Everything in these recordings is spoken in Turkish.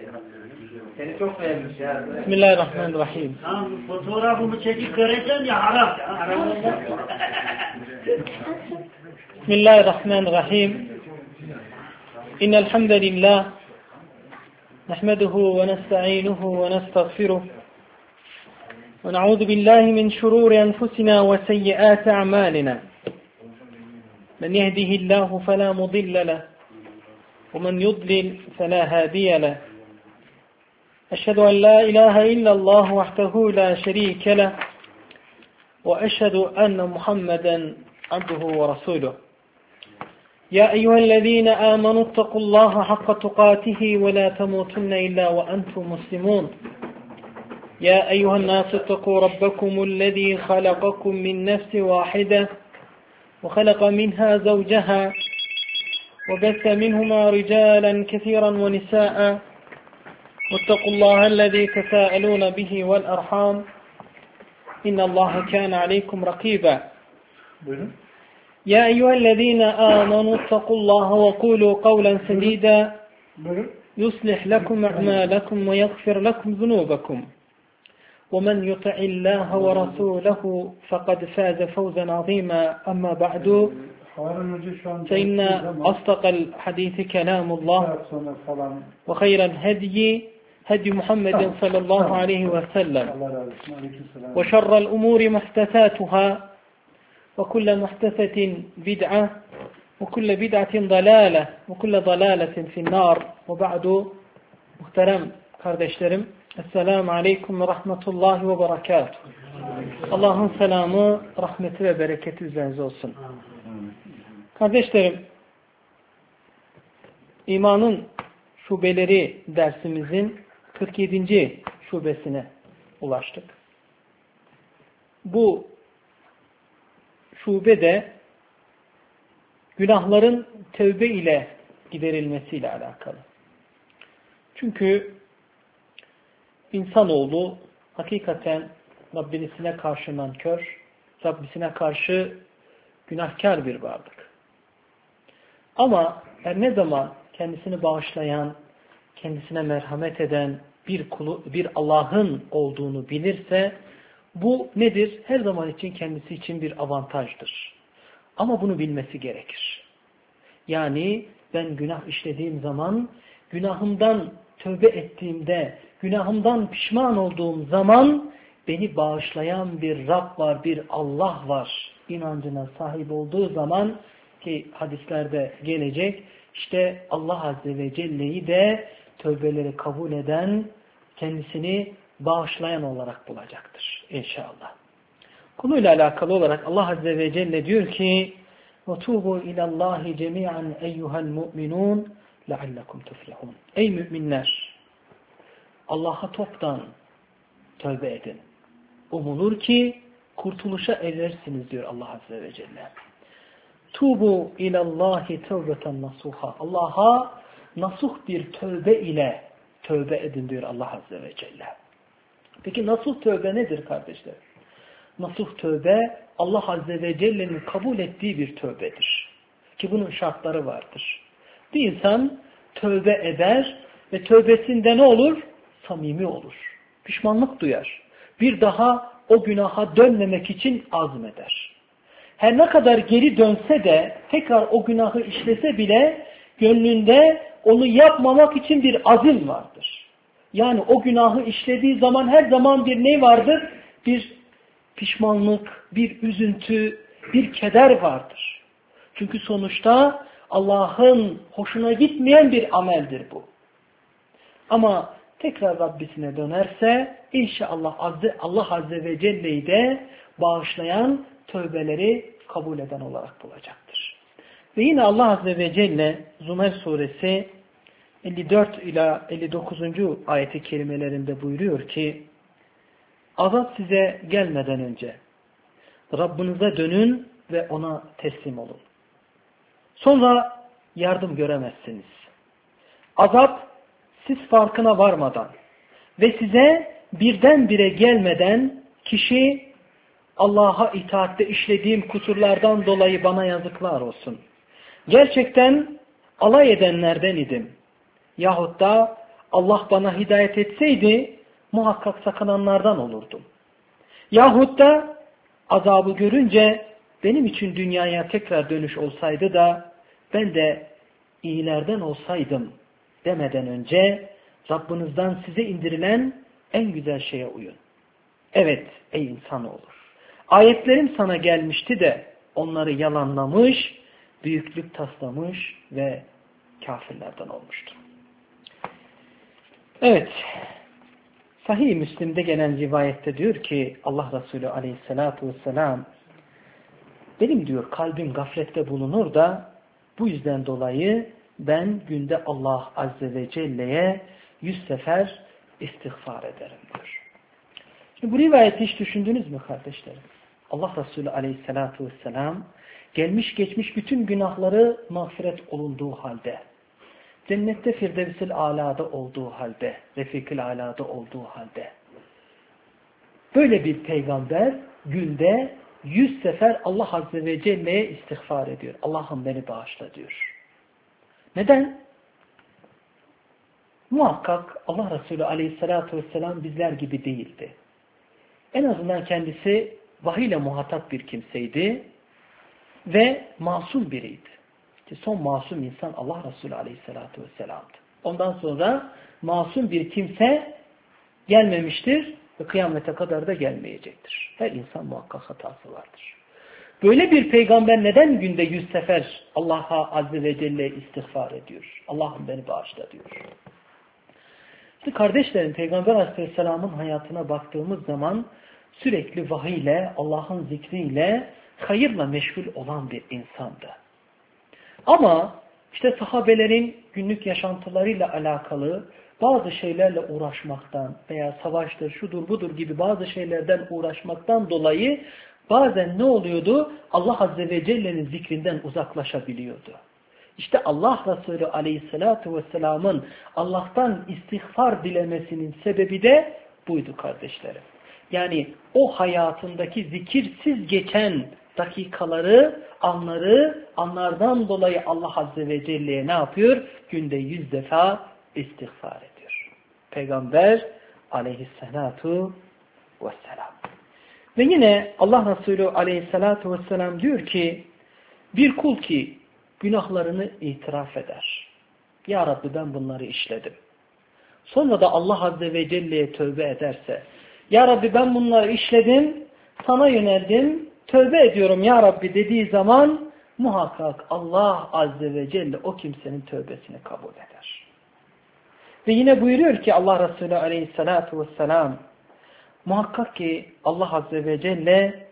Seni çok beğenmiş ya. Bismillahirrahmanirrahim. Fotoğrafımı çekip göreceksin ya haram. Haram olmaz. Bismillahirrahmanirrahim. İnnel hamdelillah nahmeduhu ve nestainuhu ve nestağfiruh. Ve na'udzu billahi min şururi enfusina ve seyyiati a'malina. Men yehdihillahu fela mudille leh ve men yudlil fela hadiye leh. Eşhedü en la ilahe illallah vahdehu la şerike leh ve eşhedü enne Muhammeden abduhu ve rasuluh. Ya eyyühellezine amenu ittakullaha hakka tukatihi ve la temutunne illa ve entum muslimun. Ya eyyühennâs ittakû rabbekumullezî halakakum min nefsi vâhide ve halaka minhâ zavceha ve besse minhumâ ricâlen kesiran ve nisâ'a واتقوا الله الذي تساءلون به والأرحام إن الله كان عليكم رقيبا يا أيها الذين آمنوا اتقوا الله وقولوا قولا سديدا يصلح لكم أعمالكم ويغفر لكم ذنوبكم ومن يطع الله ورسوله فقد فاز فوزا عظيما أما بعد فإن أصدق الحديث كلام الله وخير الهدي هدي محمد صلى الله عليه وسلم وشر الأمور محدثاتها وكل محدثة بدعة وكل بدعة ضلالة وكل ضلالة في النار وبعد محترم kardeşlerim Esselamu Aleyküm ve Rahmetullahi ve Berekatuhu. Allah'ın selamı, rahmeti ve bereketi üzerinize olsun. Kardeşlerim, imanın şubeleri dersimizin 47. şubesine ulaştık. Bu şubede günahların tövbe ile giderilmesiyle alakalı. Çünkü insanoğlu hakikaten Rabbisine karşı nankör, Rabbisine karşı günahkar bir varlık. Ama her ne zaman kendisini bağışlayan, kendisine merhamet eden bir Allah'ın olduğunu bilirse bu nedir? Her zaman için kendisi için bir avantajdır. Ama bunu bilmesi gerekir. Yani ben günah işlediğim zaman, günahımdan tövbe ettiğimde, günahımdan pişman olduğum zaman beni bağışlayan bir Rab var, bir Allah var inancına sahip olduğu zaman ki hadislerde gelecek, işte Allah Azze ve Celle'yi de tövbeleri kabul eden, kendisini bağışlayan olarak bulacaktır inşallah. Konuyla alakalı olarak Allah Azze ve Celle diyor ki وَتُوبُوا اِلَى اللّٰهِ جَمِيعًا اَيُّهَا الْمُؤْمِنُونَ لَعَلَّكُمْ تُفْلِحُونَ. Ey müminler! Allah'a toptan tövbe edin. Umulur ki kurtuluşa erersiniz diyor Allah Azze ve Celle. Tubu ilallahi tevbeten nasuha. Allah'a nasuh bir tövbe ile tövbe edin diyor Allah Azze ve Celle. Peki nasuh tövbe nedir kardeşler? Nasuh tövbe Allah Azze ve Celle'nin kabul ettiği bir tövbedir. Ki bunun şartları vardır. Bir insan tövbe eder ve tövbesinde ne olur? Samimi olur. Pişmanlık duyar. Bir daha o günaha dönmemek için azmeder. Her ne kadar geri dönse de tekrar o günahı işlese bile gönlünde onu yapmamak için bir azim vardır. Yani o günahı işlediği zaman her zaman bir ne vardır? Bir pişmanlık, bir üzüntü, bir keder vardır. Çünkü sonuçta Allah'ın hoşuna gitmeyen bir ameldir bu. Ama tekrar Rabbisine dönerse inşallah Allah Azze ve Celle'yi de bağışlayan, tövbeleri kabul eden olarak bulacaktır. Ve yine Allah Azze ve Celle Zümer suresi 54 ila 59. ayeti kerimelerinde buyuruyor ki azap size gelmeden önce Rabbinize dönün ve ona teslim olun. Sonra yardım göremezsiniz. Azap siz farkına varmadan ve size birdenbire gelmeden kişi Allah'a itaatte işlediğim kusurlardan dolayı bana yazıklar olsun. Gerçekten alay edenlerden idim. Yahut da Allah bana hidayet etseydi muhakkak sakınanlardan olurdum. Yahut da azabı görünce benim için dünyaya tekrar dönüş olsaydı da ben de iyilerden olsaydım demeden önce Rabbinizden size indirilen en güzel şeye uyun. Evet ey insanoğlu. Ayetlerim sana gelmişti de onları yalanlamış, büyüklük taslamış ve kafirlerden olmuştu. Evet. Sahih-i Müslim'de gelen rivayette diyor ki Allah Resulü aleyhissalatu vesselam benim diyor kalbim gaflette bulunur da bu yüzden dolayı ben günde Allah Azze ve Celle'ye 100 sefer istiğfar ederim diyor. Şimdi bu rivayeti hiç düşündünüz mü kardeşlerim? Allah Resulü aleyhissalatu vesselam gelmiş geçmiş bütün günahları mağfiret olunduğu halde, cennette Firdevs-i Alâ'da olduğu halde, Refik-ül Alâ'da olduğu halde, böyle bir peygamber günde 100 sefer Allah Azze ve Celle'ye istiğfar ediyor. Allah'ım beni bağışla diyor. Neden? Muhakkak Allah Resulü aleyhissalatu vesselam bizler gibi değildi. En azından kendisi vahiy ile muhatap bir kimseydi ve masum biriydi. İşte son masum insan Allah Resulü aleyhissalatu vesselam'dı. Ondan sonra masum bir kimse gelmemiştir ve kıyamete kadar da gelmeyecektir. Her insan muhakkak hatası vardır. Böyle bir peygamber neden günde 100 sefer Allah'a Azze ve Celle istiğfar ediyor? Allah'ım beni bağışla diyor. İşte kardeşlerim Peygamber Aleyhisselam'ın hayatına baktığımız zaman sürekli vahiy ile, Allah'ın zikriyle, hayırla meşgul olan bir insandı. Ama işte sahabelerin günlük yaşantılarıyla alakalı bazı şeylerle uğraşmaktan veya savaştır, şudur budur gibi bazı şeylerden uğraşmaktan dolayı bazen ne oluyordu? Allah Azze ve Celle'nin zikrinden uzaklaşabiliyordu. İşte Allah Resulü Aleyhisselatü Vesselam'ın Allah'tan istiğfar dilemesinin sebebi de buydu kardeşlerim. Yani o hayatındaki zikirsiz geçen dakikaları, anlardan dolayı Allah Azze ve Celle'ye ne yapıyor? Günde 100 defa istiğfar ediyor. Peygamber Aleyhisselatu Vesselam. Ve yine Allah Resulü Aleyhisselatu Vesselam diyor ki bir kul ki günahlarını itiraf eder. Ya Rabbi ben bunları işledim. Sonra da Allah Azze ve Celle'ye tövbe ederse Ya Rabbi ben bunları işledim, sana yöneldim, tövbe ediyorum Ya Rabbi dediği zaman muhakkak Allah Azze ve Celle o kimsenin tövbesini kabul eder. Ve yine buyuruyor ki Allah Resulü Aleyhisselatü Vesselam muhakkak ki Allah Azze ve Celle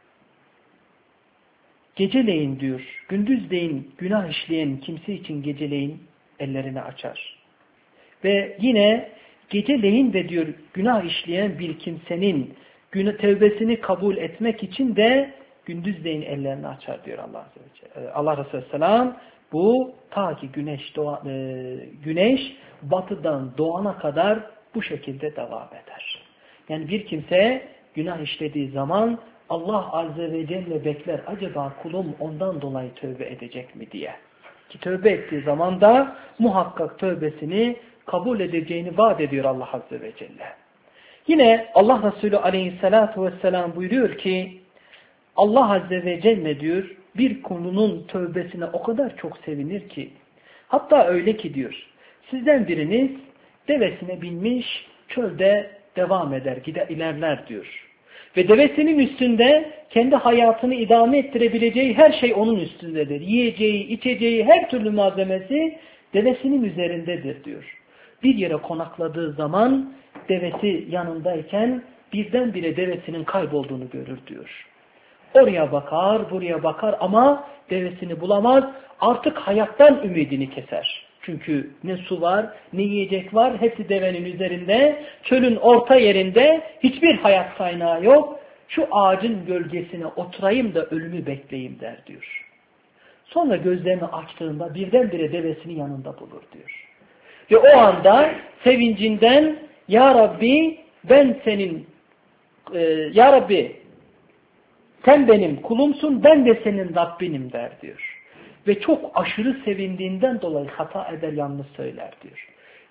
geceleyin diyor, gündüzleyin günah işleyen kimse için geceleyin ellerini açar. Ve yine geceleyin de diyor günah işleyen bir kimsenin tevbesini kabul etmek için de gündüzleyin ellerini açar diyor Allah Azze ve Celle. Allah Resulü Aleyhisselam bu ta ki güneş batıdan doğana kadar bu şekilde devam eder. Yani bir kimse günah işlediği zaman Allah Azze ve Celle bekler acaba kulum ondan dolayı tövbe edecek mi diye. Ki tövbe ettiği zaman da muhakkak tövbesini kabul edeceğini vaat ediyor Allah Azze ve Celle. Yine Allah Resulü Aleyhisselatü Vesselam buyuruyor ki Allah Azze ve Celle diyor bir kulunun tövbesine o kadar çok sevinir ki hatta öyle ki diyor sizden biriniz devesine binmiş çölde devam eder ilerler diyor. Ve devesinin üstünde kendi hayatını idame ettirebileceği her şey onun üstündedir. Yiyeceği, içeceği her türlü malzemesi devesinin üzerindedir diyor. Bir yere konakladığı zaman devesi yanındayken birdenbire devesinin kaybolduğunu görür diyor. Oraya bakar, buraya bakar ama devesini bulamaz. Artık hayattan ümidini keser. Çünkü ne su var, ne yiyecek var. Hepsi devenin üzerinde. Çölün orta yerinde hiçbir hayat kaynağı yok. Şu ağacın gölgesine oturayım da ölümü bekleyeyim der diyor. Sonra gözlerini açtığında birdenbire devesini yanında bulur diyor. Ve o anda sevincinden Ya Rabbi ben senin Ya Rabbi sen benim kulumsun ben de senin Rabbinim der diyor. Ve çok aşırı sevindiğinden dolayı hata eder yanlış söyler diyor.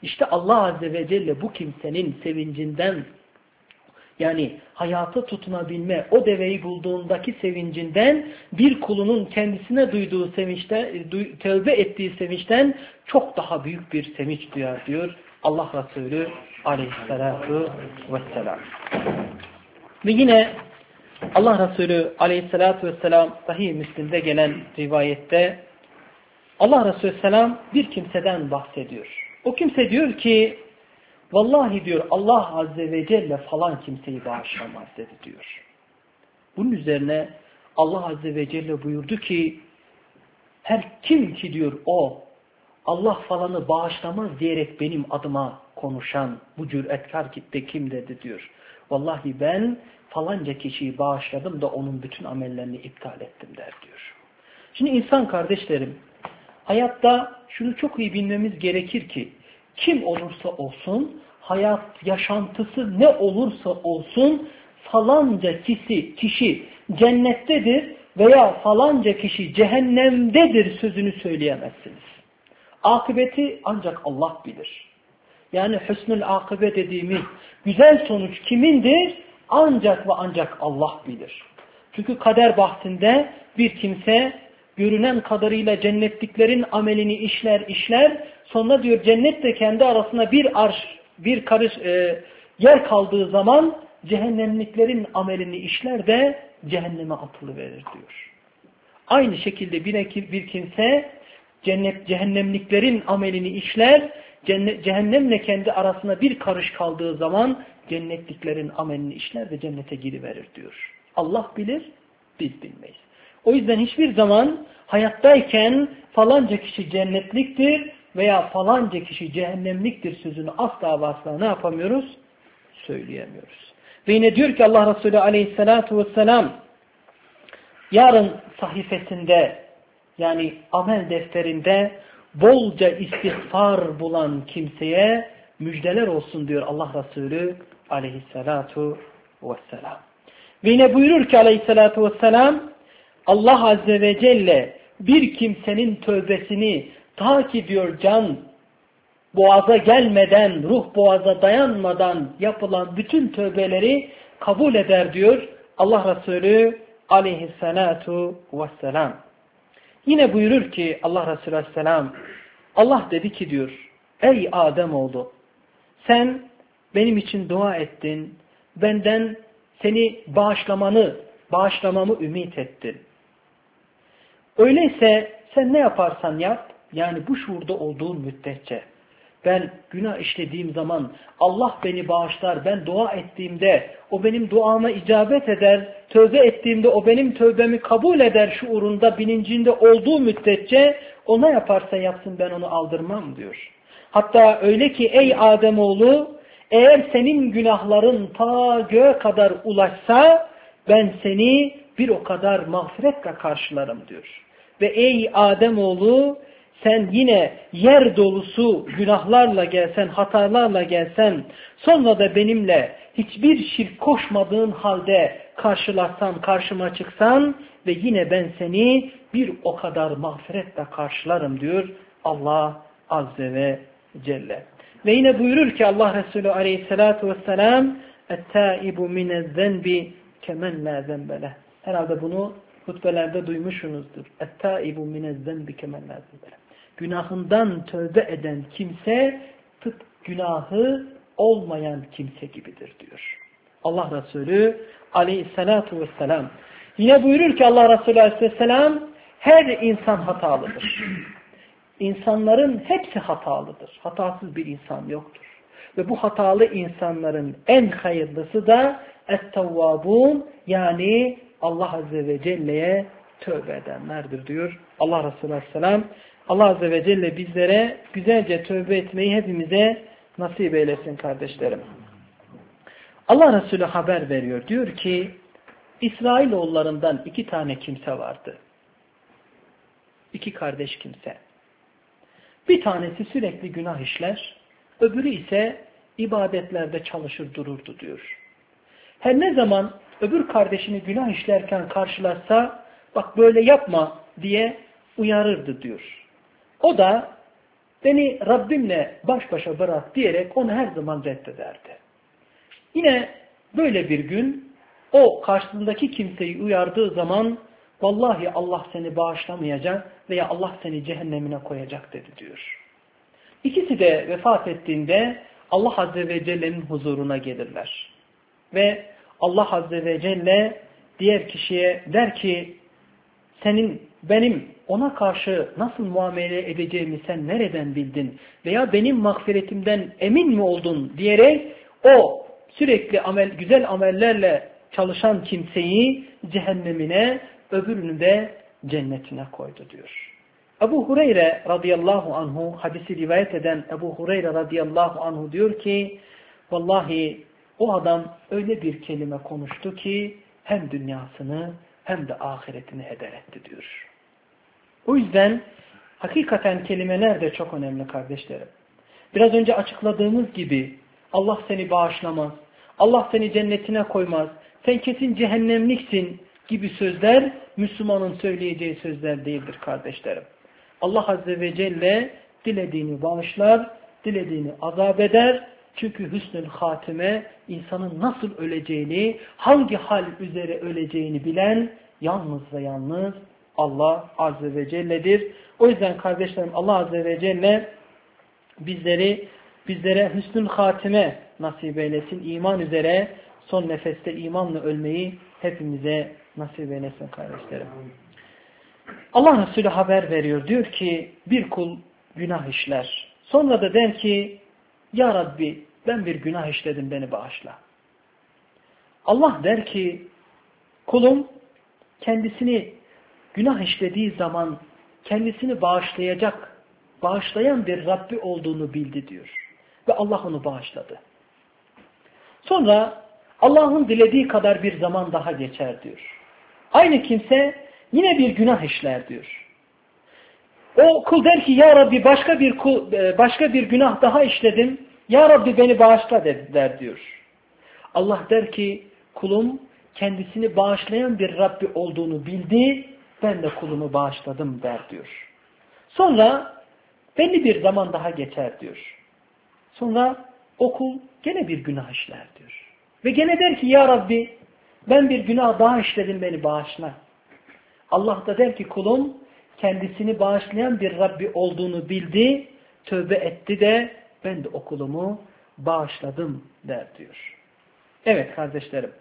İşte Allah Azze ve Celle bu kimsenin sevincinden, yani hayata tutunabilme, o deveyi bulduğundaki sevincinden, bir kulunun kendisine duyduğu sevinçten, tövbe ettiği sevinçten çok daha büyük bir sevinç duyar diyor Allah Resulü aleyhissalatu vesselam. Ve yine Allah Resulü aleyhissalatu vesselam Sahih Müslim'de gelen rivayette Allah Resulü selam bir kimseden bahsediyor. O kimse diyor ki vallahi diyor Allah Azze ve Celle falan kimseyi bağışlamaz dedi diyor. Bunun üzerine Allah Azze ve Celle buyurdu ki her kim ki diyor o Allah falanı bağışlamaz diyerek benim adıma konuşan bu cüretkar kitle kim dedi diyor. Vallahi ben falanca kişiyi bağışladım da onun bütün amellerini iptal ettim der diyor. Şimdi insan kardeşlerim hayatta şunu çok iyi bilmemiz gerekir ki kim olursa olsun hayat yaşantısı ne olursa olsun falanca kişi cennettedir veya falanca kişi cehennemdedir sözünü söyleyemezsiniz. Akıbeti ancak Allah bilir. Yani hüsnül akıbe dediğimiz güzel sonuç kimindir? Ancak ve ancak Allah bilir. Çünkü kader bahsinde bir kimse görünen kadarıyla cennetliklerin amelini işler. Sonra diyor cennetle kendi arasında bir karış yer kaldığı zaman cehennemliklerin amelini işler de cehenneme atılıverir diyor. Aynı şekilde bir kimse cehennemliklerin amelini işler, cehennemle kendi arasında bir karış kaldığı zaman cennetliklerin amelini işler ve cennete giriverir diyor. Allah bilir, biz bilmeyiz. O yüzden hiçbir zaman hayattayken falanca kişi cennetliktir veya falanca kişi cehennemliktir sözünü asla ve asla ne yapamıyoruz? Söyleyemiyoruz. Ve yine diyor ki Allah Resulü aleyhissalatu vesselam yarın sahifesinde yani amel defterinde bolca istiğfar bulan kimseye müjdeler olsun diyor Allah Resulü aleyhissalatu vesselam. Ve yine buyurur ki aleyhissalatu vesselam Allah Azze ve Celle bir kimsenin tövbesini ta ki diyor can boğaza gelmeden, ruh boğaza dayanmadan yapılan bütün tövbeleri kabul eder diyor Allah Resulü aleyhissalatu vesselam. Yine buyurur ki Allah Resulü aleyhisselam Allah dedi ki diyor ey Ademoğlu sen benim için dua ettin, benden seni bağışlamamı ümit ettin. Öyleyse sen ne yaparsan yap, yani bu şuurda olduğun müddetçe, ben günah işlediğim zaman Allah beni bağışlar, ben dua ettiğimde o benim duama icabet eder, tövbe ettiğimde o benim tövbemi kabul eder şuurunda, bilincinde olduğu müddetçe o ne yaparsa yapsın ben onu aldırmam diyor. Hatta öyle ki ey Ademoğlu eğer senin günahların ta göğe kadar ulaşsa ben seni bir o kadar mağfiretle karşılarım diyor. Ve ey Ademoğlu sen yine yer dolusu günahlarla gelsen, hatalarla gelsen, sonra da benimle hiçbir şirk koşmadığın halde karşıma çıksan ve yine ben seni bir o kadar mağfiretle karşılarım diyor Allah Azze ve Celle. Ve yine buyurur ki Allah Resulü aleyhissalatu vesselam "Et-taibu minez-zenbi kemen la zenbele." Herhalde bunu hutbelerde duymuşsunuzdur. "Et-taibu minez-zenbi kemen la zenbele." Günahından tövbe eden kimse tıpkı günahı olmayan kimse gibidir diyor. Allah Resulü aleyhissalatu vesselam. Yine buyurur ki Allah Resulü aleyhisselam her insan hatalıdır. İnsanların hepsi hatalıdır. Hatasız bir insan yoktur. Ve bu hatalı insanların en hayırlısı da et-tevvabun yani Allah Azze ve Celle'ye tövbe edenlerdir diyor Allah Resulü aleyhisselam. Allah Azze ve Celle bizlere güzelce tövbe etmeyi hepimize nasip eylesin kardeşlerim. Allah Resulü haber veriyor. Diyor ki İsrailoğullarından 2 tane kimse vardı. 2 kardeş kimse. Bir tanesi sürekli günah işler, öbürü ise ibadetlerde çalışır dururdu diyor. Her ne zaman öbür kardeşini günah işlerken karşılarsa bak böyle yapma diye uyarırdı diyor. O da beni Rabbimle baş başa bırak diyerek onu her zaman reddederdi. Yine böyle bir gün o karşısındaki kimseyi uyardığı zaman vallahi Allah seni bağışlamayacak veya Allah seni cehennemine koyacak dedi diyor. İkisi de vefat ettiğinde Allah Azze ve Celle'nin huzuruna gelirler. Ve Allah Azze ve Celle diğer kişiye der ki benim ona karşı nasıl muamele edeceğimi sen nereden bildin? Veya benim mağfiretimden emin mi oldun diyerek o sürekli güzel amellerle çalışan kimseyi cehennemine, öbürünü de cennetine koydu diyor. Ebu Hureyre radıyallahu anhu, hadisi rivayet eden Ebu Hureyre radıyallahu anhu diyor ki vallahi o adam öyle bir kelime konuştu ki hem dünyasını hem de ahiretini heder etti diyor. O yüzden hakikaten kelimeler de çok önemli kardeşlerim. Biraz önce açıkladığımız gibi Allah seni bağışlamaz, Allah seni cennetine koymaz, sen kesin cehennemliksin gibi sözler Müslümanın söyleyeceği sözler değildir kardeşlerim. Allah Azze ve Celle dilediğini bağışlar, dilediğini azap eder. Çünkü hüsnül hatime insanın nasıl öleceğini, hangi hal üzere öleceğini bilen yalnız ve yalnız Allah Azze ve Celle'dir. O yüzden kardeşlerim Allah Azze ve Celle bizlere hüsnül hatime nasip eylesin. İman üzere son nefeste imanla ölmeyi hepimize nasip eylesin kardeşlerim. Allah Resulü haber veriyor. Diyor ki bir kul günah işler. Sonra da der ki ya Rabbi ben bir günah işledim beni bağışla. Allah der ki kulum kendisini günah işlediği zaman kendisini bağışlayan bir Rabbi olduğunu bildi diyor. Ve Allah onu bağışladı. Sonra Allah'ın dilediği kadar bir zaman daha geçer diyor. Aynı kimse yine bir günah işler diyor. O kul der ki ya Rabbi başka bir günah daha işledim. Ya Rabbi beni bağışla der diyor. Allah der ki kulum kendisini bağışlayan bir Rabbi olduğunu bildi. Ben de kulumu bağışladım der diyor. Sonra belli bir zaman daha geçer diyor. Sonra o kul gene bir günah işler diyor. Ve gene der ki ya Rabbi ben bir günah daha işledim beni bağışla. Allah da der ki kulum kendisini bağışlayan bir Rabbi olduğunu bildi, tövbe etti de ben de o kulumu bağışladım der diyor. Evet kardeşlerim.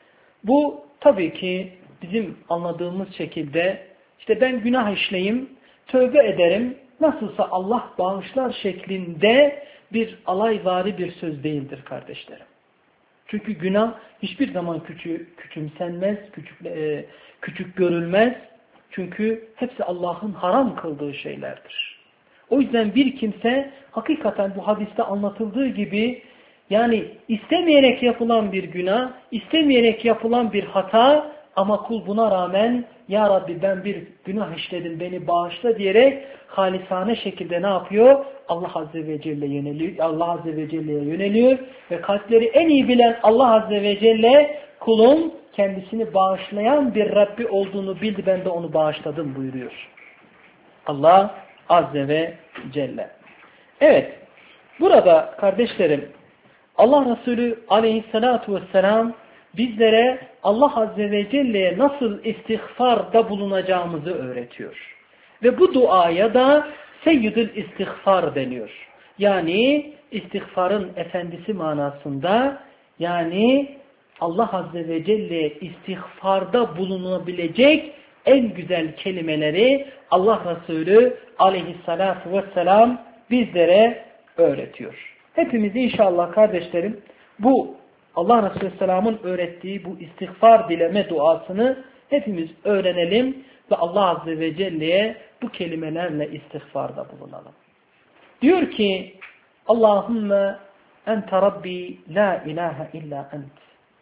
Bu tabii ki bizim anladığımız şekilde işte ben günah işleyeyim, tövbe ederim, nasılsa Allah bağışlar şeklinde bir alayvari bir söz değildir kardeşlerim. Çünkü günah hiçbir zaman küçümsenmez, küçük görülmez. Çünkü hepsi Allah'ın haram kıldığı şeylerdir. O yüzden bir kimse hakikaten bu hadiste anlatıldığı gibi yani istemeyerek yapılan bir günah, istemeyerek yapılan bir hata ama kul buna rağmen ya Rabbi ben bir günah işledim beni bağışla diyerek halisane şekilde ne yapıyor? Allah Azze ve Celle'ye yöneliyor ve kalpleri en iyi bilen Allah Azze ve Celle kulun kendisini bağışlayan bir Rabbi olduğunu bildi ben de onu bağışladım buyuruyor. Allah Azze ve Celle. Evet. Burada kardeşlerim Allah Resulü aleyhissalatu vesselam bizlere Allah Azze ve Celle'ye nasıl istiğfarda bulunacağımızı öğretiyor. Ve bu duaya da seyyidül istiğfar deniyor. Yani istiğfarın efendisi manasında yani Allah Azze ve Celle'ye istiğfarda bulunabilecek en güzel kelimeleri Allah Resulü aleyhissalatu vesselam bizlere öğretiyor. Hepimiz inşallah kardeşlerim bu Allah Resulü Aleyhisselam'ın öğrettiği bu istiğfar dileme duasını hepimiz öğrenelim ve Allah Azze ve Celle'ye bu kelimelerle istiğfarda bulunalım. Diyor ki Allahümme ente Rabbi la ilahe illa ent.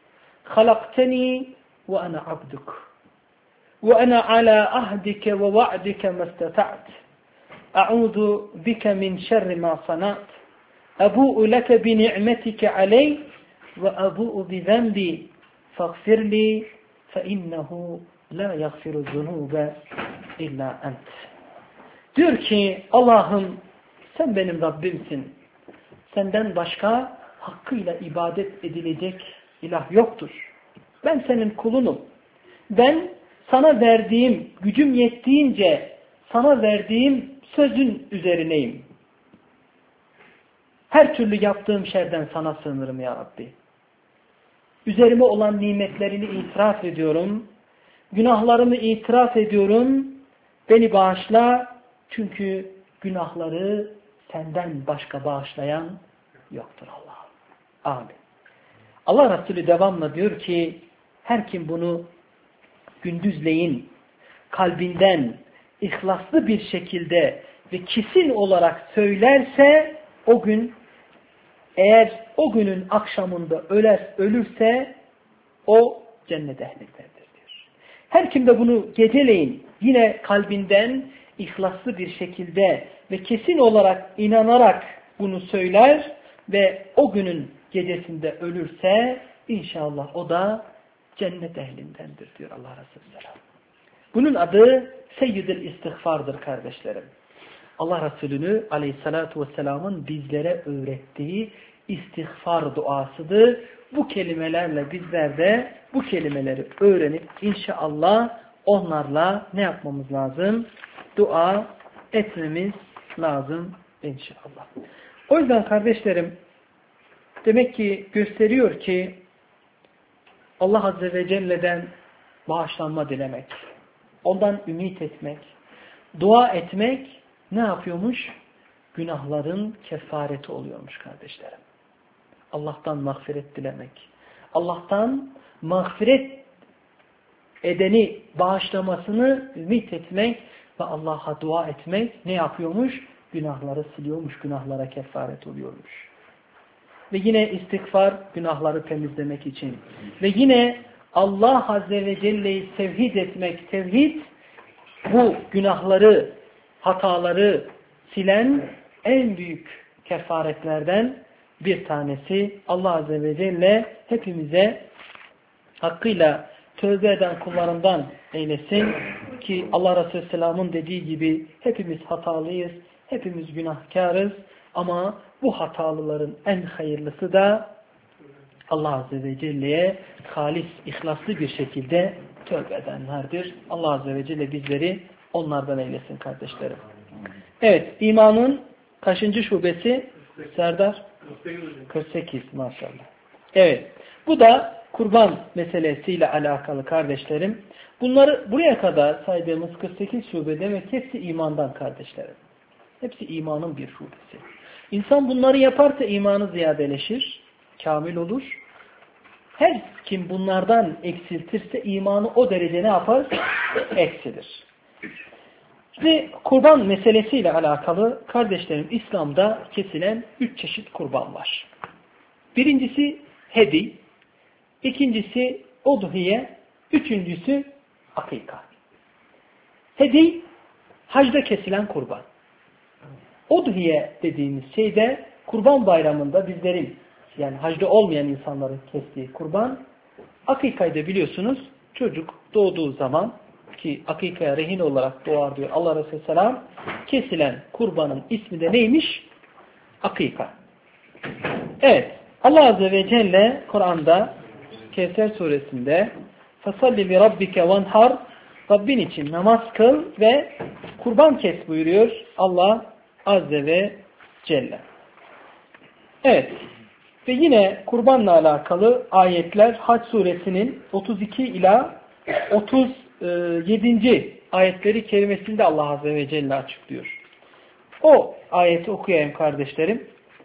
Halakteni ve ana abduk. Ve ana ala ahdike ve va'dike mesteta'at. A'udhu bike min şerri ma sanat. Ebu'u leke bi ni'metike aleyh ve ebu'u bi zenbi faghfirli fe innehu la yaghfiru zunube illa ent. Diyor ki Allah'ım sen benim Rabbimsin. Senden başka hakkıyla ibadet edilecek ilah yoktur. Ben senin kulunum. Ben sana verdiğim, gücüm yettiğince sana verdiğim sözün üzerineyim. Her türlü yaptığım şerden sana sığınırım ya Rabbi. Üzerime olan nimetlerini itiraf ediyorum. Günahlarımı itiraf ediyorum. Beni bağışla. Çünkü günahları senden başka bağışlayan yoktur Allah. Amin. Allah Resulü devamla diyor ki her kim bunu gündüzleyin kalbinden ihlaslı bir şekilde ve kesin olarak söylerse o gün eğer o günün akşamında ölürse o cennet ehlindendir diyor. Her kim de bunu geceleyin yine kalbinden ihlaslı bir şekilde ve kesin olarak inanarak bunu söyler ve o günün gecesinde ölürse inşallah o da cennet ehlindendir diyor Allah Resulü Selam. Bunun adı Seyyidül İstiğfar'dır kardeşlerim. Allah Resulü'nü Aleyhisselatü Vesselam'ın bizlere öğrettiği istiğfar duasıdır. Bu kelimelerle bizler de bu kelimeleri öğrenip inşallah onlarla ne yapmamız lazım? Dua etmemiz lazım inşallah. O yüzden kardeşlerim demek ki gösteriyor ki Allah Azze ve Celle'den bağışlanma dilemek, ondan ümit etmek, dua etmek ne yapıyormuş? Günahların kefareti oluyormuş kardeşlerim. Allah'tan mağfiret dilemek. Allah'tan mağfiret edeni bağışlamasını ümit etmek ve Allah'a dua etmek ne yapıyormuş? Günahları siliyormuş, günahlara kefaret oluyormuş. Ve yine istiğfar günahları temizlemek için. Ve yine Allah Azze ve Celle'yi tevhid etmek. Tevhid bu günahları, hataları silen en büyük kefaretlerden bir tanesi. Allah Azze ve Celle hepimize hakkıyla tövbe eden kullarından eylesin ki Allah Resulü Selam'ın dediği gibi hepimiz hatalıyız, hepimiz günahkarız ama bu hatalıların en hayırlısı da Allah Azze ve Celle'ye halis, ihlaslı bir şekilde tövbe edenlerdir. Allah Azze ve Celle bizleri onlardan eylesin kardeşlerim. Evet, imanın kaçıncı şubesi? Serdar? 48 maşallah. Evet, bu da kurban meselesiyle alakalı kardeşlerim. Bunları buraya kadar saydığımız 48 şube demek hepsi imandan kardeşlerim. Hepsi imanın bir şubesi. İnsan bunları yaparsa imanı ziyadeleşir, kamil olur. Her kim bunlardan eksiltirse imanı o derece ne yapar? Eksilir. Şimdi kurban meselesiyle alakalı kardeşlerim İslam'da kesilen 3 çeşit kurban var. Birincisi hedi, ikincisi udhiye, üçüncüsü akika. Hedi, hacda kesilen kurban. Udhiye dediğimiz şey de kurban bayramında bizlerin yani hacda olmayan insanların kestiği kurban. Akikayı da biliyorsunuz çocuk doğduğu zaman ki akikaya rehin olarak doğar diyor Allah Resulü Selam kesilen kurbanın ismi de neymiş? Akika. Evet. Allah Azze ve Celle Kur'an'da Kevser suresinde فَصَلِّ لِرَبِّكَ وَانْحَرْ Rabbin için namaz kıl ve kurban kes buyuruyor Allah Azze ve Celle. Evet. Ve yine kurbanla alakalı ayetler Hac suresinin 32 ila 37. ayetleri kerimesinde Allah Azze ve Celle açıklıyor. O ayeti okuyayım kardeşlerim.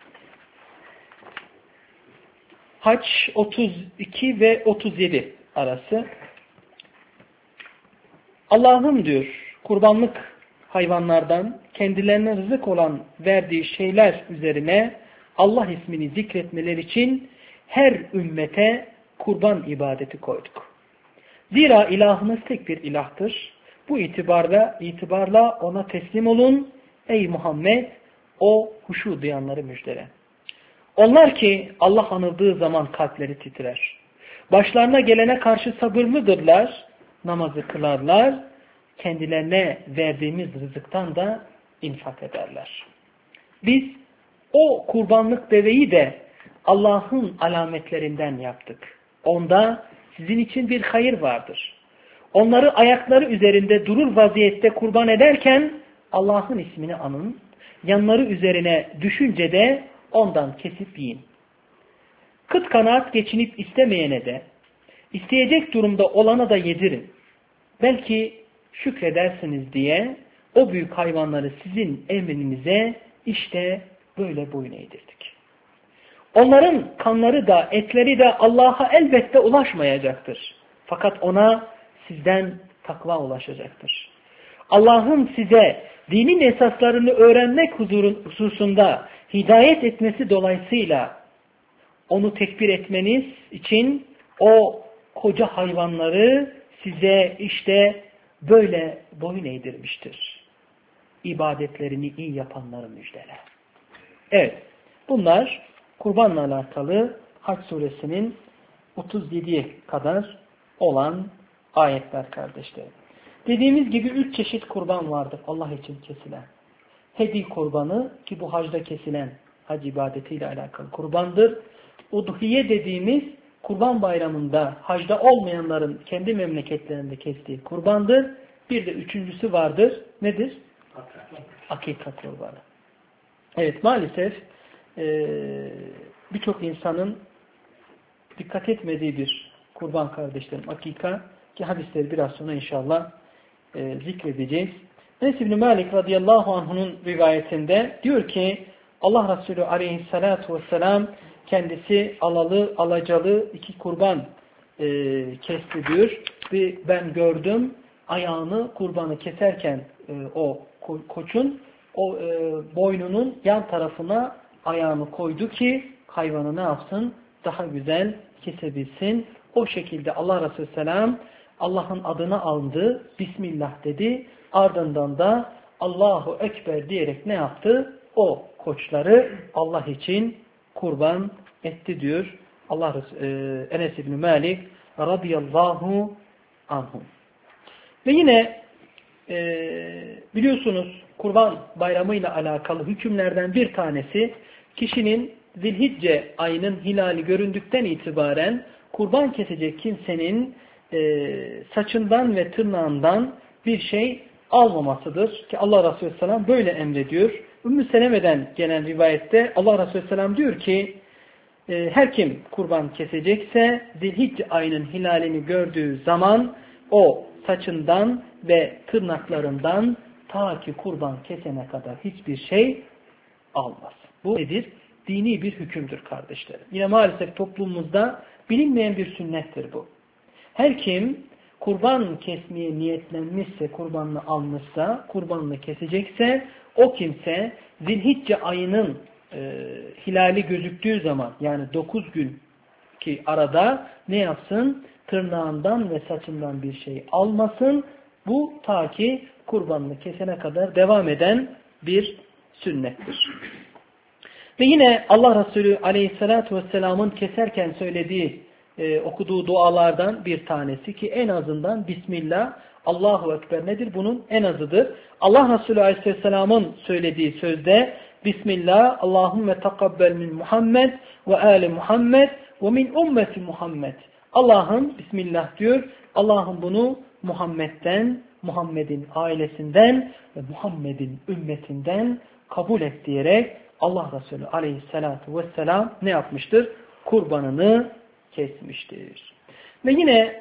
Hac 32 ve 37 arası. Allah'ım diyor kurbanlık hayvanlardan kendilerine rızık olan verdiği şeyler üzerine Allah ismini zikretmeleri için her ümmete kurban ibadeti koyduk. Zira ilahımız tek bir ilahtır. Bu itibarla ona teslim olun ey Muhammed o huşu duyanları müjdele. Onlar ki Allah anıldığı zaman kalpleri titrer. Başlarına gelene karşı sabırlıdırlar, namazı kılarlar, kendilerine verdiğimiz rızıktan da infak ederler. Biz o kurbanlık deveyi de Allah'ın alametlerinden yaptık. Onda sizin için bir hayır vardır. Onları ayakları üzerinde durur vaziyette kurban ederken Allah'ın ismini anın. Yanları üzerine düşünce de ondan kesip yiyin. Kıt kanaat geçinip istemeyene de, isteyecek durumda olana da yedirin. Belki şükredersiniz diye o büyük hayvanları sizin emrinize işte böyle boyun eğdirdik. Onların kanları da etleri de Allah'a elbette ulaşmayacaktır. Fakat ona sizden takva ulaşacaktır. Allah'ın size dinin esaslarını öğrenmek hususunda hidayet etmesi dolayısıyla onu tekbir etmeniz için o koca hayvanları size işte böyle boyun eğdirmiştir. İbadetlerini iyi yapanları müjdele. Evet, bunlar kurbanla alakalı Hac suresinin 37'ye kadar olan ayetler kardeşlerim. Dediğimiz gibi 3 çeşit kurban vardır Allah için kesilen. Hedi kurbanı ki bu hacda kesilen hac ibadetiyle alakalı kurbandır. Udhiye dediğimiz kurban bayramında hacda olmayanların kendi memleketlerinde kestiği kurbandır. Bir de üçüncüsü vardır. Nedir? Akika kurbanı. Evet, maalesef birçok insanın dikkat etmediği bir kurban kardeşlerim akika, ki hadisleri biraz sonra inşallah zikredeceğiz. Enes İbn Malik radıyallahu anh'un rivayetinde diyor ki Allah Resulü aleyhissalatu vesselam kendisi alacalı 2 kurban kesti diyor. Ve ben gördüm ayağını kurbanı keserken o koçun o boynunun yan tarafına ayağını koydu ki hayvanı ne yapsın? Daha güzel kesebilsin. O şekilde Allah Resulü selam Allah'ın adını aldı. Bismillah dedi. Ardından da Allahu Ekber diyerek ne yaptı? O koçları Allah için kurban etti diyor Allah Enes İbn Malik radıyallahu anhu. Ve yine biliyorsunuz kurban bayramıyla alakalı hükümlerden bir tanesi kişinin Zilhicce ayının hilali göründükten itibaren kurban kesecek kimsenin saçından ve tırnağından bir şey almamasıdır. Ki Allah Resulü Selam böyle emrediyor. Ümmü Seleme'den gelen rivayette Allah Resulü Selam diyor ki her kim kurban kesecekse Zilhicce ayının hilalini gördüğü zaman o saçından ve tırnaklarından ta ki kurban kesene kadar hiçbir şey almaz. Bu nedir? Dini bir hükümdür kardeşlerim. Yine maalesef toplumumuzda bilinmeyen bir sünnettir bu. Her kim kurban kesmeye niyetlenmişse, kurbanını almışsa, kurbanını kesecekse, o kimse Zilhicce ayının hilali gözüktüğü zaman, yani 9 gün ki arada ne yapsın? Tırnağından ve saçından bir şey almasın. Bu ta ki kurbanını kesene kadar devam eden bir sünnettir. Ve yine Allah Resulü Aleyhisselatü Vesselam'ın keserken söylediği, okuduğu dualardan bir tanesi ki en azından Bismillah, Allahu Ekber nedir? Bunun en azıdır. Allah Resulü Aleyhisselam'ın söylediği sözde Bismillah, Allahümme takabbel min Muhammed ve ali Muhammed ve min ümmeti Muhammed. Allah'ım Bismillah diyor. Allah'ım bunu Muhammed'den, Muhammed'in ailesinden ve Muhammed'in ümmetinden kabul et diyerek Allah Resulü aleyhissalatu vesselam ne yapmıştır? Kurbanını kesmiştir. Ve yine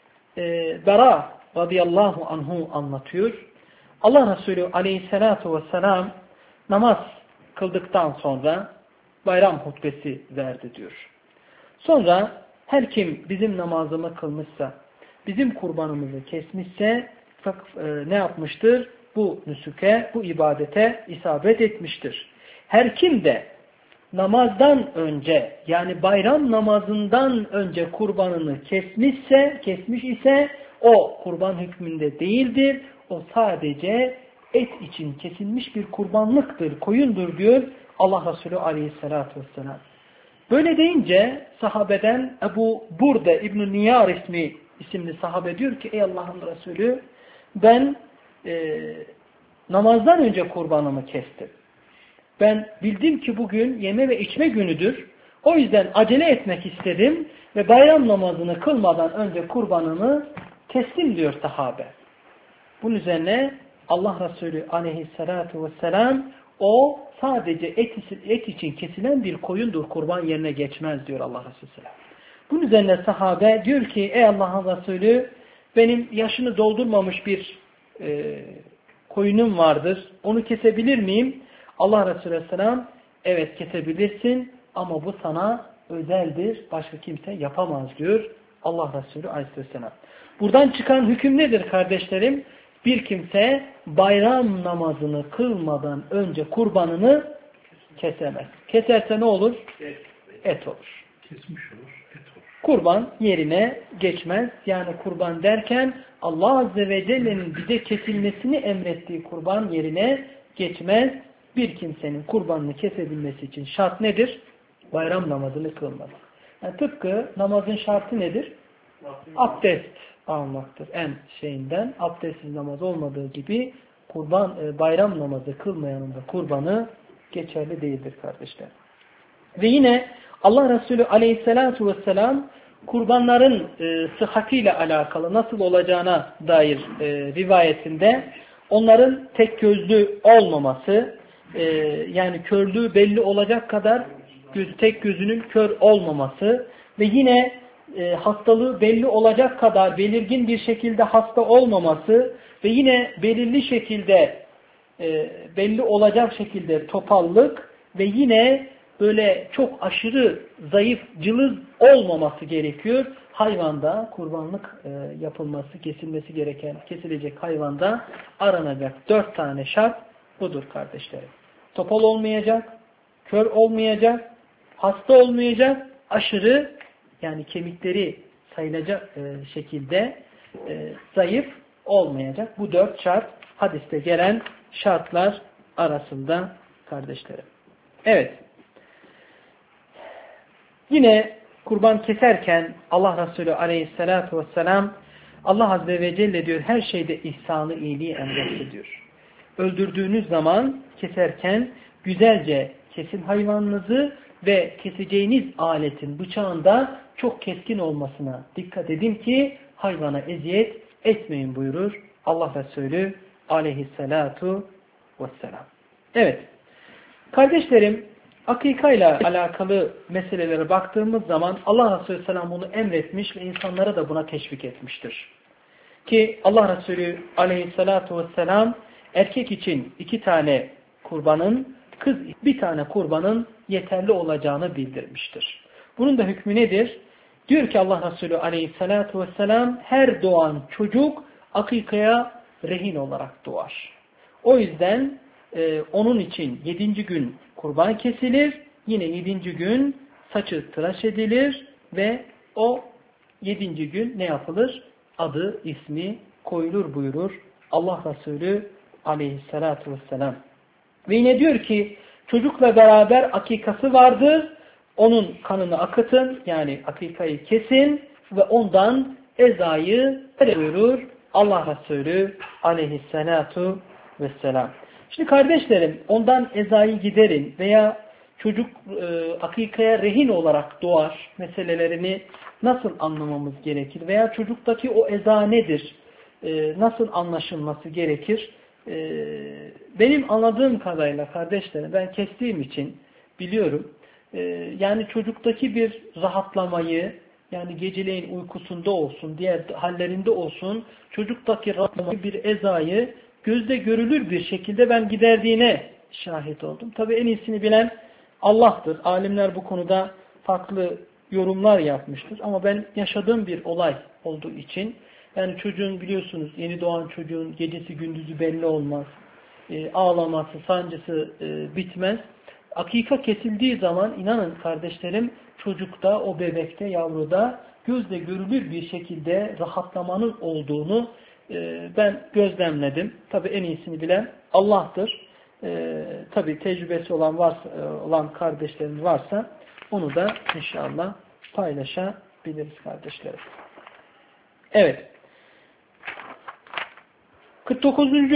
Bera radıyallahu anhu anlatıyor. Allah Resulü aleyhissalatu vesselam namaz kıldıktan sonra bayram hutbesi verdi diyor. Sonra her kim bizim namazımı kılmışsa, bizim kurbanımızı kesmişse ne yapmıştır? Bu nüsuke, bu ibadete isabet etmiştir. Her kim de namazdan önce, yani bayram namazından önce kurbanını kesmiş ise o kurban hükmünde değildir. O sadece et için kesilmiş bir kurbanlıktır, koyundur diyor Allah Resulü aleyhissalatü vesselam. Böyle deyince sahabeden Ebu Burde İbn-i Niyar isimli sahabe diyor ki ey Allah'ın Resulü ben namazdan önce kurbanımı kestim. Ben bildim ki bugün yeme ve içme günüdür. O yüzden acele etmek istedim ve bayram namazını kılmadan önce kurbanımı kestim diyor sahabe. Bunun üzerine Allah Resulü aleyhissalatu vesselam o sadece et için kesilen bir koyundur, kurban yerine geçmez diyor Allah Resulü selam. Bunun üzerine sahabe diyor ki ey Allah'ın Resulü benim yaşını doldurmamış bir koyunum vardır. Onu kesebilir miyim? Allah Resulü selam evet kesebilirsin ama bu sana özeldir. Başka kimse yapamaz diyor Allah Resulü aleyhisselam. Buradan çıkan hüküm nedir kardeşlerim? Bir kimse bayram namazını kılmadan önce kurbanını kesemez. Keserse ne olur? Et olur. Kesmiş olur, et olur. Kurban yerine geçmez. Yani kurban derken Allah Azze ve Celle'nin bize kesilmesini emrettiği kurban yerine geçmez. Bir kimsenin kurbanını kesebilmesi için şart nedir? Bayram namazını kılmak. Yani tıpkı namazın şartı nedir? Abdest almaktır. En şeyinden abdestsiz namaz olmadığı gibi bayram namazı kılmayanın da kurbanı geçerli değildir kardeşler. Ve yine Allah Resulü aleyhissalatu vesselam kurbanların sıhhatiyle alakalı nasıl olacağına dair rivayetinde onların tek gözlü olmaması yani körlüğü belli olacak kadar tek gözünün kör olmaması ve yine hastalığı belli olacak kadar belirgin bir şekilde hasta olmaması ve yine belirli şekilde belli olacak şekilde topallık ve yine böyle çok aşırı zayıf, cılız olmaması gerekiyor. Hayvanda kurbanlık yapılması, kesilmesi gereken, kesilecek hayvanda aranacak 4 tane şart budur kardeşlerim. Topal olmayacak, kör olmayacak, hasta olmayacak, aşırı yani kemikleri sayılacak şekilde zayıf olmayacak. Bu 4 şart hadiste gelen şartlar arasında kardeşlerim. Evet. Yine kurban keserken Allah Resulü aleyhissalatu vesselam Allah Azze ve Celle diyor her şeyde ihsanı, iyiliği emretti diyor. Öldürdüğünüz zaman keserken güzelce kesin hayvanınızı ve keseceğiniz aletin bıçağında çok keskin olmasına dikkat edin ki hayvana eziyet etmeyin buyurur Allah Resulü aleyhissalatu vesselam. Evet. Kardeşlerim akikayla alakalı meselelere baktığımız zaman Allah Resulü selam bunu emretmiş ve insanlara da buna teşvik etmiştir. Ki Allah Resulü aleyhissalatu vesselam erkek için 2 tane kurbanın, kız 1 tane kurbanın yeterli olacağını bildirmiştir. Bunun da hükmü nedir? Diyor ki Allah Resulü aleyhissalatu vesselam her doğan çocuk akikaya rehin olarak doğar. O yüzden onun için 7. gün kurban kesilir. Yine 7. gün saçı tıraş edilir ve o 7. gün ne yapılır? Adı, ismi koyulur buyurur Allah Resulü aleyhissalatu vesselam. Ve yine diyor ki çocukla beraber akikası vardır. Onun kanını akıtın yani akikayı kesin ve ondan ezayı buyurur Allah Resulü aleyhissalatu vesselam. Şimdi kardeşlerim ondan ezayı giderin veya çocuk akikaya rehin olarak doğar meselelerini nasıl anlamamız gerekir? Veya çocuktaki o eza nedir? Nasıl anlaşılması gerekir? Benim anladığım kadarıyla kardeşlerim ben kestiğim için biliyorum. Yani çocuktaki bir rahatlamayı yani geceleyin uykusunda olsun, diğer hallerinde olsun çocuktaki rahatlamayı bir ezayı gözde görülür bir şekilde ben giderdiğine şahit oldum. Tabii en iyisini bilen Allah'tır. Alimler bu konuda farklı yorumlar yapmıştır. Ama ben yaşadığım bir olay olduğu için yani çocuğun biliyorsunuz yeni doğan çocuğun gecesi gündüzü belli olmaz. Ağlaması, sancısı bitmez. Akika kesildiği zaman inanın kardeşlerim çocukta, o bebekte, yavruda gözle görülür bir şekilde rahatlamanın olduğunu ben gözlemledim. Tabii en iyisini bilen Allah'tır. Tabii tecrübesi olan kardeşlerimiz varsa onu da inşallah paylaşabiliriz kardeşlerim. Evet. 49.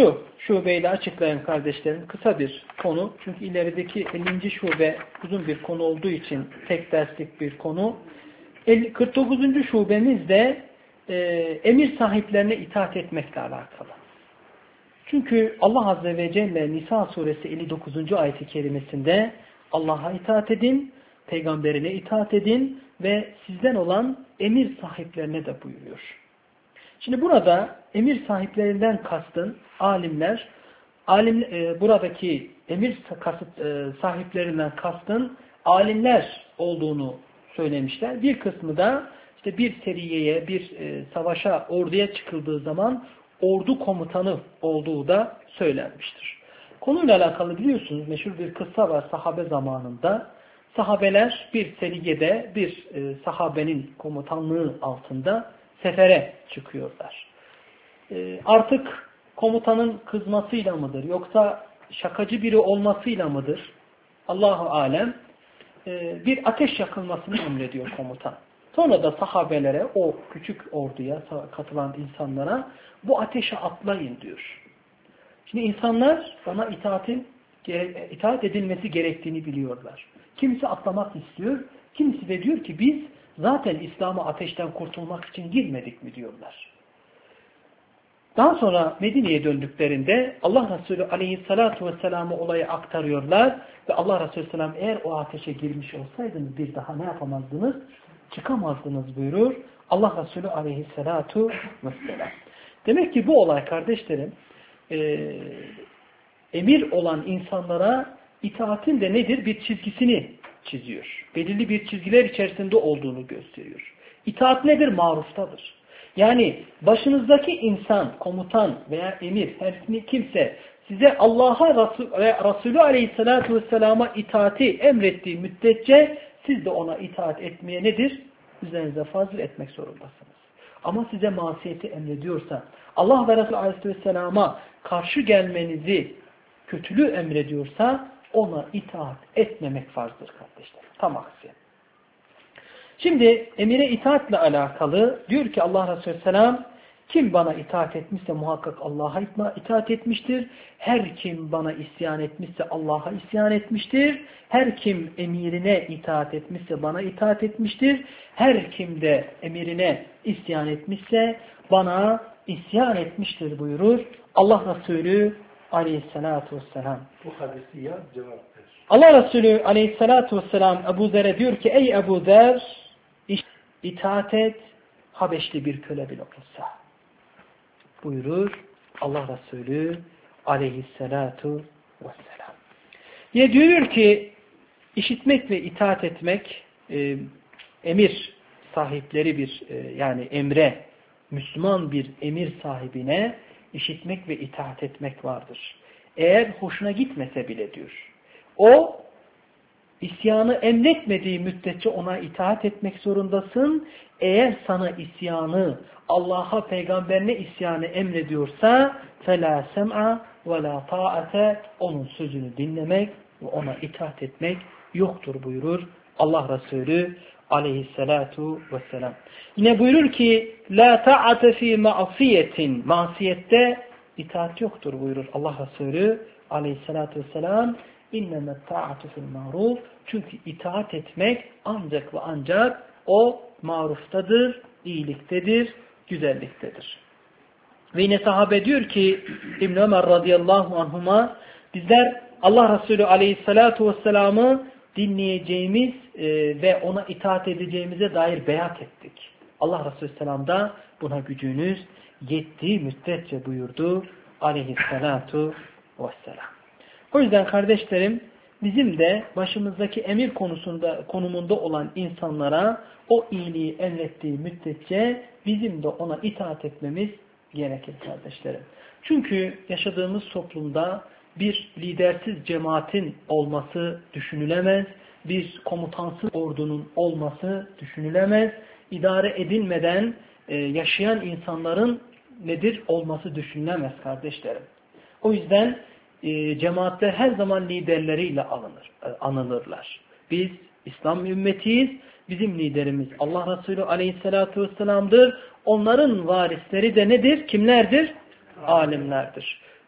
şubeyle açıklayayım kardeşlerim. Kısa bir konu. Çünkü ilerideki 50. şube uzun bir konu olduğu için tek derslik bir konu. 49. şubemiz de emir sahiplerine itaat etmekle alakalı. Çünkü Allah Azze ve Celle Nisa suresi 59. ayet-i kerimesinde Allah'a itaat edin, peygamberine itaat edin ve sizden olan emir sahiplerine de buyuruyor. Şimdi burada emir sahiplerinden kastın alimler, buradaki emir sahiplerinden kastın alimler olduğunu söylemişler. Bir kısmı da işte bir seriyeye, bir savaşa, orduya çıkıldığı zaman ordu komutanı olduğu da söylenmiştir. Konuyla alakalı biliyorsunuz meşhur bir kıssa var sahabe zamanında. Sahabeler bir seriyede bir sahabenin komutanlığı altında sefere çıkıyorlar. Artık komutanın kızmasıyla mıdır yoksa şakacı biri olmasıyla mıdır? Allahu alem bir ateş yakılmasını emrediyor komutan. Sonra da sahabelere, o küçük orduya katılan insanlara bu ateşe atlayın diyor. Şimdi insanlar bana itaat edilmesi gerektiğini biliyorlar. Kimisi atlamak istiyor, kimisi de diyor ki biz zaten İslam'a ateşten kurtulmak için girmedik mi diyorlar. Daha sonra Medine'ye döndüklerinde Allah Resulü Aleyhisselatü Vesselam'a olayı aktarıyorlar ve Allah Resulü Selam eğer o ateşe girmiş olsaydınız bir daha ne yapamazdınız? Çıkamazdınız buyurur Allah Resulü Aleyhisselatü Vesselam. Demek ki bu olay kardeşlerim emir olan insanlara itaatin de nedir? Bir çizgisini çiziyor. Belirli bir çizgiler içerisinde olduğunu gösteriyor. İtaat nedir? Maruftadır. Yani başınızdaki insan, komutan veya emir, her kimse size Allah'a ve Resulü Aleyhisselatü Vesselam'a itaati emrettiği müddetçe siz de ona itaat etmeye nedir? Üzerinize fazıl etmek zorundasınız. Ama size masiyeti emrediyorsa, Allah ve Resulü Aleyhisselam'a karşı gelmenizi, kötülüğü emrediyorsa ona itaat etmemek farzdır kardeşler. Tam aksi. Şimdi emire itaatle alakalı diyor ki Allah Resulü Selam kim bana itaat etmişse muhakkak Allah'a itaat etmiştir. Her kim bana isyan etmişse Allah'a isyan etmiştir. Her kim emirine itaat etmişse bana itaat etmiştir. Her kim de emirine isyan etmişse bana isyan etmiştir buyurur Allah Resulü Aleyhisselatü Vesselam. Bu hadisi ya cevap ver. Allah Resulü Aleyhisselatü Vesselam Ebu Zer'e diyor ki ey Ebu Zer itaat et Habeşli bir köle bile olsa. Buyurur Allah Resulü Aleyhisselatü Vesselam. Yine diyor ki işitmek ve itaat etmek emir sahipleri yani emre Müslüman bir emir sahibine işitmek ve itaat etmek vardır. Eğer hoşuna gitmese bile diyor. O isyanı emretmediği müddetçe ona itaat etmek zorundasın. Eğer sana isyanı, Allah'a, peygamberine isyanı emrediyorsa فَلَا سَمْعَ وَلَا طَاعَةَ onun sözünü dinlemek ve ona itaat etmek yoktur buyurur Allah Resulü Aleyhisselatu vesselam. Yine buyurur ki لَا تَعَةَ ف۪ي مَعْصِيَةٍ masiyette itaat yoktur buyurur Allah Resulü Aleyhisselatu vesselam. اِنَّمَا التَّاعَةُ فِي الْمَعْرُوفِ çünkü itaat etmek ancak ve ancak o maruftadır, iyiliktedir, güzelliktedir. Ve yine sahabe diyor ki İbn Ömer radıyallahu anhuma bizler Allah Resulü aleyhissalatu vesselam'ı dinleyeceğimiz ve ona itaat edeceğimize dair beyat ettik. Allah Resulü selam da buna gücünüz yettiği müddetçe buyurdu aleyhissalatu vesselam. O yüzden kardeşlerim bizim de başımızdaki emir konumunda olan insanlara o iyiliği emrettiği müddetçe bizim de ona itaat etmemiz gerekir kardeşlerim. Çünkü yaşadığımız toplumda bir lidersiz cemaatin olması düşünülemez, bir komutansız ordunun olması düşünülemez, idare edilmeden yaşayan insanların olması düşünülemez kardeşlerim. O yüzden cemaatler her zaman liderleriyle anılırlar. Biz İslam ümmetiyiz. Bizim liderimiz Allah Resulü Aleyhisselatü Vesselam'dır. Onların varisleri de nedir? Kimlerdir? Alimlerdir.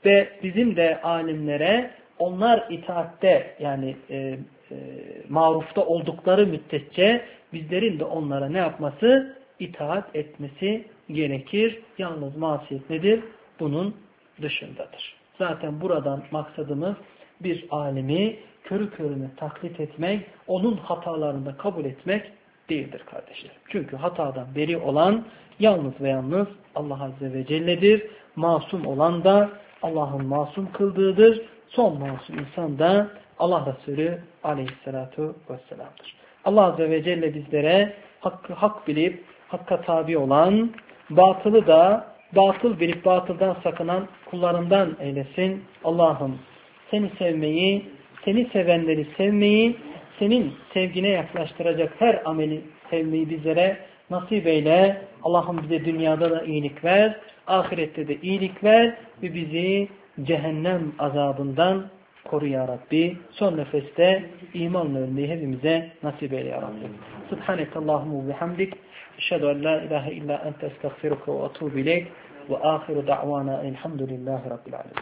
ve bizim de alimlere onlar itaatte yani marufta oldukları müddetçe bizlerin de onlara ne yapması? İtaat etmesi gerekir. Yalnız masiyet nedir? Bunun dışındadır. Zaten buradan maksadımız bir alimi körü körüne taklit etmek, onun hatalarını da kabul etmek değildir kardeşlerim. Çünkü hatadan beri olan yalnız ve yalnız Allah Azze ve Celle'dir. Masum olan da Allah'ın masum kıldığıdır. Son masum insan da Allah Resulü Aleyhisselatu Vesselam'dır. Allah Azze ve Celle bizlere hakkı hak bilip hakka tabi olan, batılı da batıl bilip batıldan sakınan kullarından eylesin. Allah'ım seni sevmeyi, seni sevenleri sevmeyi, senin sevgine yaklaştıracak her ameli sevmeyi bizlere nasip eyle. Allah'ım bize dünyada da iyilik ver, ahirette de iyilik ver ve bizi cehennem azabından koru ya Rabbi. Son nefeste imanla ölmeyi hepimize nasip eyle ya Rabbi. Subhanekallahumma ve bihamdik. Eşhedü en la ilahe illa ente estağfiruke ve etûbü ileyk. Ve ahiru da'vana elhamdülillahi rabbil alemin.